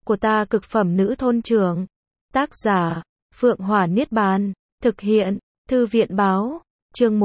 của ta cực phẩm nữ thôn trưởng. Tác giả, Phượng Hỏa Niết Bàn. Thực hiện, Thư viện báo. Chương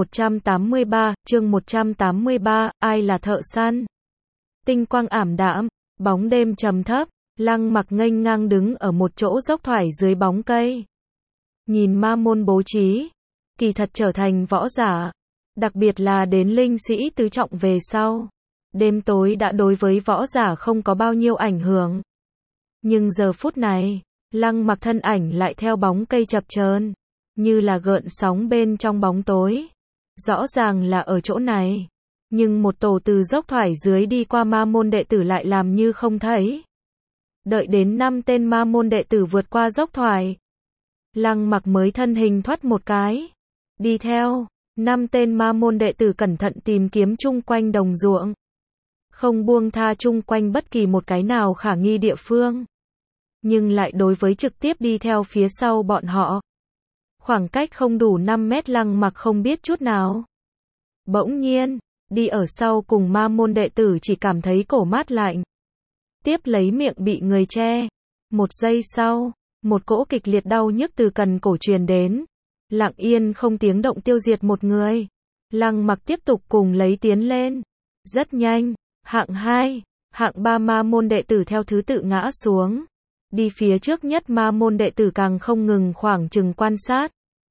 183, ai là thợ săn? Tinh quang ảm đạm, bóng đêm trầm thấp, Lăng Mặc nghênh ngang đứng ở một chỗ dốc thoải dưới bóng cây. Nhìn ma môn bố trí, kỳ thật trở thành võ giả, đặc biệt là đến linh sĩ tứ trọng về sau. Đêm tối đã đối với võ giả không có bao nhiêu ảnh hưởng. Nhưng giờ phút này, Lăng Mặc thân ảnh lại theo bóng cây chập chờn, như là gợn sóng bên trong bóng tối. Rõ ràng là ở chỗ này, nhưng một tổ từ dốc thoải dưới đi qua ma môn đệ tử lại làm như không thấy. Đợi đến 5 tên ma môn đệ tử vượt qua dốc thoải, Lăng Mặc mới thân hình thoát một cái, đi theo. 5 tên ma môn đệ tử cẩn thận tìm kiếm chung quanh đồng ruộng, không buông tha chung quanh bất kỳ một cái nào khả nghi địa phương, nhưng lại đối với trực tiếp đi theo phía sau bọn họ. Khoảng cách không đủ 5 mét Lăng Mặc không biết chút nào. Bỗng nhiên, đi ở sau cùng ma môn đệ tử chỉ cảm thấy cổ mát lạnh. Tiếp lấy miệng bị người che. Một giây sau, một cỗ kịch liệt đau nhức từ cần cổ truyền đến. Lặng yên không tiếng động tiêu diệt một người. Lăng Mặc tiếp tục cùng lấy tiến lên. Rất nhanh, hạng 2, hạng 3 ma môn đệ tử theo thứ tự ngã xuống. Đi phía trước nhất ma môn đệ tử càng không ngừng khoảng chừng quan sát.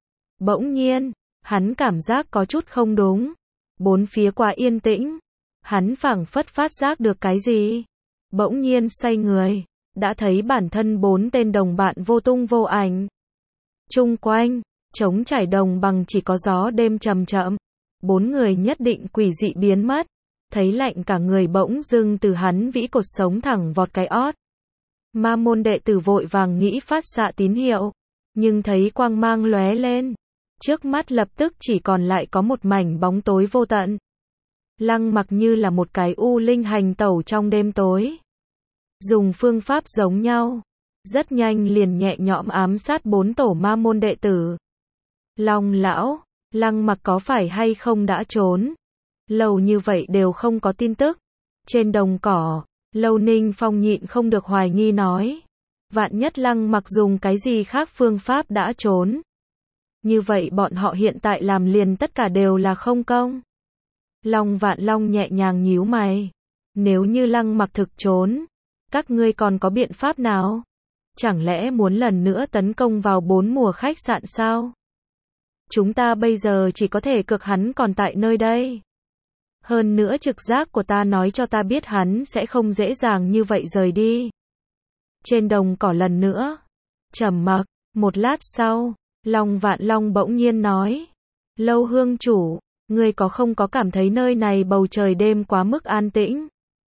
Bỗng nhiên, hắn cảm giác có chút không đúng. Bốn phía quá yên tĩnh. Hắn phảng phất phát giác được cái gì. Bỗng nhiên xoay người, đã thấy bản thân 4 tên đồng bạn vô tung vô ảnh. Chung quanh, trống trải đồng bằng chỉ có gió đêm chậm chậm. 4 người nhất định quỷ dị biến mất. Thấy lạnh cả người bỗng dưng từ hắn vĩ cột sống thẳng vọt cái ót. Ma môn đệ tử vội vàng nghĩ phát xạ tín hiệu, nhưng thấy quang mang lóe lên. Trước mắt lập tức chỉ còn lại có một mảnh bóng tối vô tận. Lăng Mặc như là một cái u linh hành tẩu trong đêm tối. Dùng phương pháp giống nhau, rất nhanh liền nhẹ nhõm ám sát 4 tổ ma môn đệ tử. Long lão, Lăng Mặc có phải hay không đã trốn? Lâu như vậy đều không có tin tức. Trên đồng cỏ, Lâu Ninh Phong nhịn không được hoài nghi nói. Vạn nhất Lăng Mặc dùng cái gì khác phương pháp đã trốn. Như vậy bọn họ hiện tại làm liền tất cả đều là không công. Long Vạn Long nhẹ nhàng nhíu mày. Nếu như Lăng Mặc thực trốn, các ngươi còn có biện pháp nào? Chẳng lẽ muốn lần nữa tấn công vào 4 mùa khách sạn sao? Chúng ta bây giờ chỉ có thể cực hắn còn tại nơi đây. Hơn nữa trực giác của ta nói cho ta biết hắn sẽ không dễ dàng như vậy rời đi. Trên đồng cỏ lần nữa, trầm mặc, một lát sau, Long Vạn Long bỗng nhiên nói. Lâu hương chủ, ngươi không có cảm thấy nơi này bầu trời đêm quá mức an tĩnh?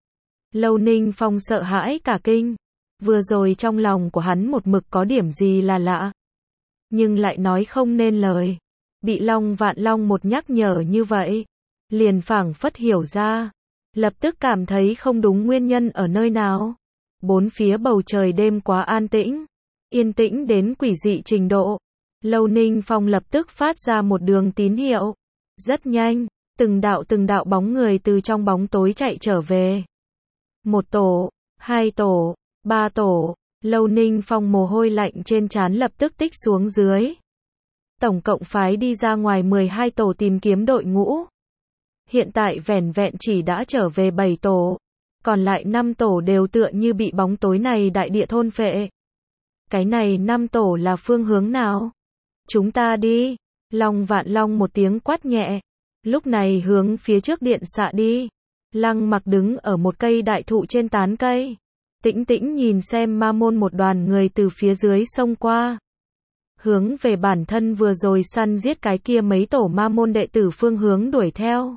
Lâu Ninh Phong sợ hãi cả kinh. Vừa rồi trong lòng của hắn một mực có điểm gì là lạ, nhưng lại nói không nên lời. Bị Long Vạn Long một nhắc nhở như vậy, liền phảng phất hiểu ra, lập tức cảm thấy không đúng nguyên nhân ở nơi nào. Bốn phía bầu trời đêm quá an tĩnh, yên tĩnh đến quỷ dị trình độ. Lâu Ninh Phong lập tức phát ra một đường tín hiệu. Rất nhanh, từng đạo bóng người từ trong bóng tối chạy trở về. Một tổ, 2 tổ, 3 tổ, Lâu Ninh Phong mồ hôi lạnh trên trán lập tức tích xuống dưới. Tổng cộng phái đi ra ngoài 12 tổ tìm kiếm đội ngũ. Hiện tại vẻn vẹn chỉ đã trở về 7 tổ, còn lại 5 tổ đều tựa như bị bóng tối này đại địa thôn phệ. Cái này 5 tổ là phương hướng nào? Chúng ta đi. Long Vạn Long một tiếng quát nhẹ, lúc này hướng phía trước điện xạ đi. Lăng Mặc đứng ở một cây đại thụ trên tán cây, tĩnh tĩnh nhìn xem ma môn một đoàn người từ phía dưới xông qua, hướng về bản thân vừa rồi săn giết cái kia mấy tổ ma môn đệ tử phương hướng đuổi theo.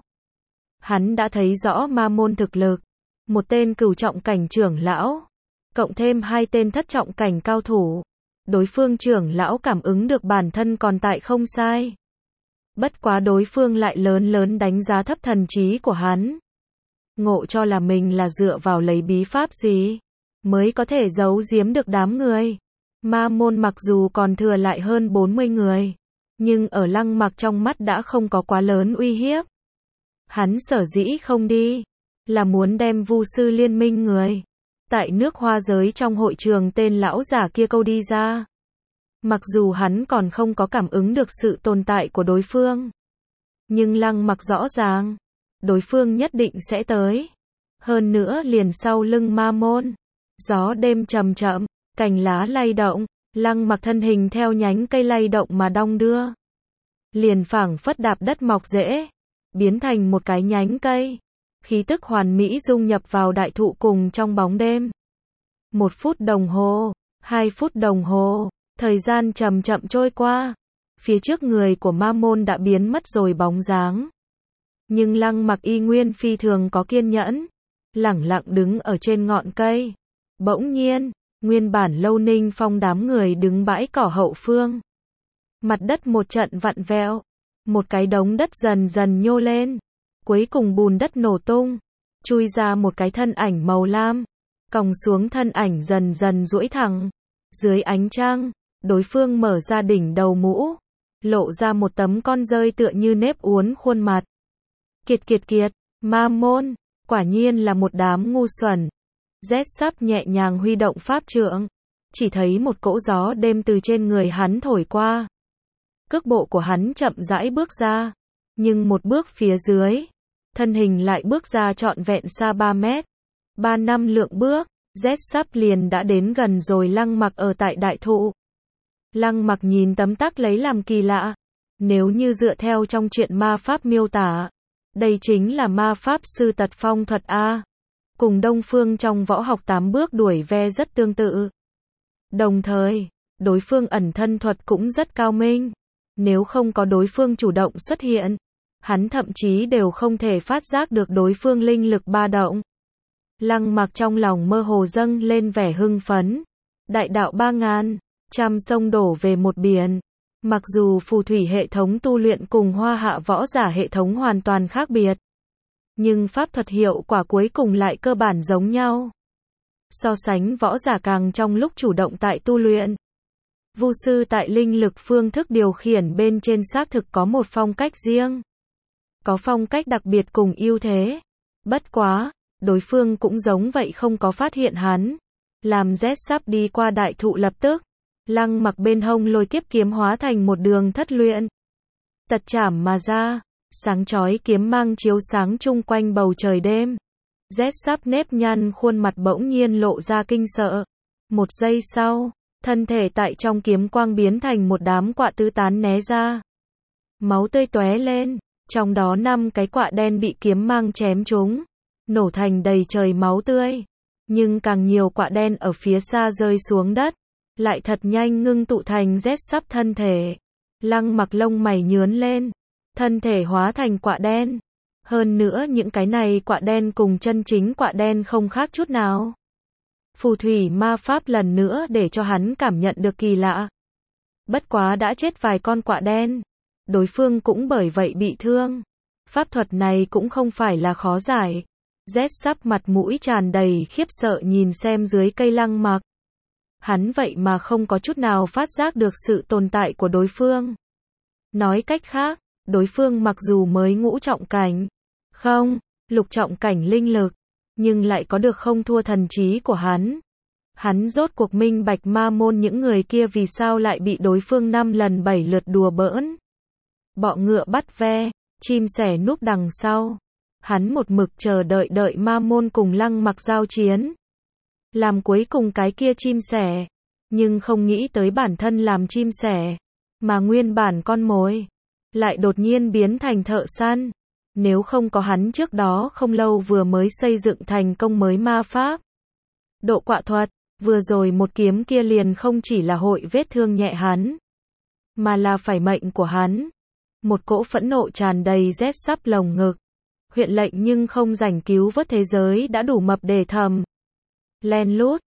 Hắn đã thấy rõ ma môn thực lực, một tên cửu trọng cảnh trưởng lão, cộng thêm 2 tên thất trọng cảnh cao thủ. Đối phương trưởng lão cảm ứng được bản thân còn tại không sai. Bất quá đối phương lại lớn đánh giá thấp thần trí của hắn. Ngộ cho là mình là dựa vào lấy bí pháp gì mới có thể giấu giếm được đám người. Ma môn mặc dù còn thừa lại hơn 40 người, nhưng ở Lăng Mặc trong mắt đã không có quá lớn uy hiếp. Hắn sở dĩ không đi, là muốn đem Vu sư liên minh người tại nước hoa giới trong hội trường tên lão già kia câu đi ra. Mặc dù hắn còn không có cảm ứng được sự tồn tại của đối phương. Nhưng Lăng Mặc rõ ràng, đối phương nhất định sẽ tới. Hơn nữa liền sau lưng ma môn. Gió đêm chậm chậm, cành lá lay động, Lăng Mặc thân hình theo nhánh cây lay động mà đong đưa. Liền phảng phất đạp đất mọc rễ, biến thành một cái nhánh cây. Khí tức hoàn mỹ dung nhập vào đại thụ cùng trong bóng đêm. 1 phút đồng hồ, 2 phút đồng hồ, thời gian chậm chậm trôi qua. Phía trước người của ma môn đã biến mất rồi bóng dáng. Nhưng Lăng Mặc y nguyên phi thường có kiên nhẫn, lẳng lặng đứng ở trên ngọn cây. Bỗng nhiên, nguyên bản Lâu Ninh Phong đám người đứng bãi cỏ hậu phương. Mặt đất một trận vặn vẹo, một cái đống đất dần dần nhô lên, cuối cùng bùn đất nổ tung, chui ra một cái thân ảnh màu lam, còng xuống thân ảnh dần dần duỗi thẳng. Dưới ánh trăng, đối phương mở ra đỉnh đầu mũ, lộ ra một tấm con dơi tựa như nếp uốn khuôn mặt. Kiệt kiệt kiệt, ma môn, quả nhiên là một đám ngu xuẩn. Rét sắp nhẹ nhàng huy động pháp trượng, chỉ thấy một cỗ gió đêm từ trên người hắn thổi qua. Cước bộ của hắn chậm rãi bước ra, nhưng một bước phía dưới, thân hình lại bước ra trọn vẹn xa 3 mét. 3 năm lượng bước, rét sắp liền đã đến gần rồi. Lăng Mặc ở tại đại thụ. Lăng Mặc nhìn tấm tắc lấy làm kỳ lạ. Nếu như dựa theo trong truyện ma pháp miêu tả, đây chính là ma pháp sư tật phong thuật A. Cùng Đông Phương trong võ học 8 bước đuổi ve rất tương tự. Đồng thời, đối phương ẩn thân thuật cũng rất cao minh. Nếu không có đối phương chủ động xuất hiện, hắn thậm chí đều không thể phát giác được đối phương linh lực ba động. Lăng Mặc trong lòng mơ hồ dâng lên vẻ hưng phấn. Đại đạo 3000, trăm sông đổ về một biển. Mặc dù phù thủy hệ thống tu luyện cùng hoa hạ võ giả hệ thống hoàn toàn khác biệt, nhưng pháp thuật hiệu quả cuối cùng lại cơ bản giống nhau. So sánh võ giả càng trong lúc chủ động tại tu luyện, vu sư tại linh lực phương thức điều khiển bên trên xác thực có một phong cách riêng. Có phong cách đặc biệt cùng ưu thế. Bất quá, đối phương cũng giống vậy không có phát hiện hắn. Làm rét sắp đi qua đại thụ lập tức. Lăng Mặc bên hông lôi kiếp kiếm hóa thành một đường thất luyện. Tật chảm mà ra, sáng chói kiếm mang chiếu sáng chung quanh bầu trời đêm. Rét sắp nếp nhăn khuôn mặt bỗng nhiên lộ ra kinh sợ. Một giây sau, thân thể tại trong kiếm quang biến thành một đám quạ tứ tán né ra. Máu tươi tóe lên, trong đó 5 cái quạ đen bị kiếm mang chém trúng, nổ thành đầy trời máu tươi. Nhưng càng nhiều quạ đen ở phía xa rơi xuống đất, lại thật nhanh ngưng tụ thành rét sắp thân thể. Lăng Mặc lông mày nhướn lên, thân thể hóa thành quạ đen. Hơn nữa những cái này quạ đen cùng chân chính quạ đen không khác chút nào. Phù thủy ma pháp lần nữa để cho hắn cảm nhận được kỳ lạ. Bất quá đã chết vài con quạ đen, đối phương cũng bởi vậy bị thương. Pháp thuật này cũng không phải là khó giải. Rét sắp mặt mũi tràn đầy khiếp sợ nhìn xem dưới cây Lăng Mặc. Hắn vậy mà không có chút nào phát giác được sự tồn tại của đối phương. Nói cách khác, đối phương mặc dù mới ngũ trọng cảnh, không, lục trọng cảnh linh lực, nhưng lại có được không thua thần trí của hắn. Hắn rốt cuộc minh bạch ma môn những người kia vì sao lại bị đối phương 5 lần 7 lượt đùa bỡn. Bọ ngựa bắt ve, chim sẻ núp đằng sau. Hắn một mực chờ đợi ma môn cùng Lăng Mặc giao chiến. Làm cuối cùng cái kia chim sẻ, nhưng không nghĩ tới bản thân làm chim sẻ, mà nguyên bản con mồi lại đột nhiên biến thành thợ săn. Nếu không có hắn trước đó không lâu vừa mới xây dựng thành công mới ma pháp độ quạ thuật, vừa rồi một kiếm kia liền không chỉ là hội vết thương nhẹ hắn, mà là phải mệnh của hắn. Một cỗ phẫn nộ tràn đầy rét sắp lồng ngực. Huyện lệnh nhưng không rảnh cứu vớt thế giới đã đủ mập để thầm. Len lút,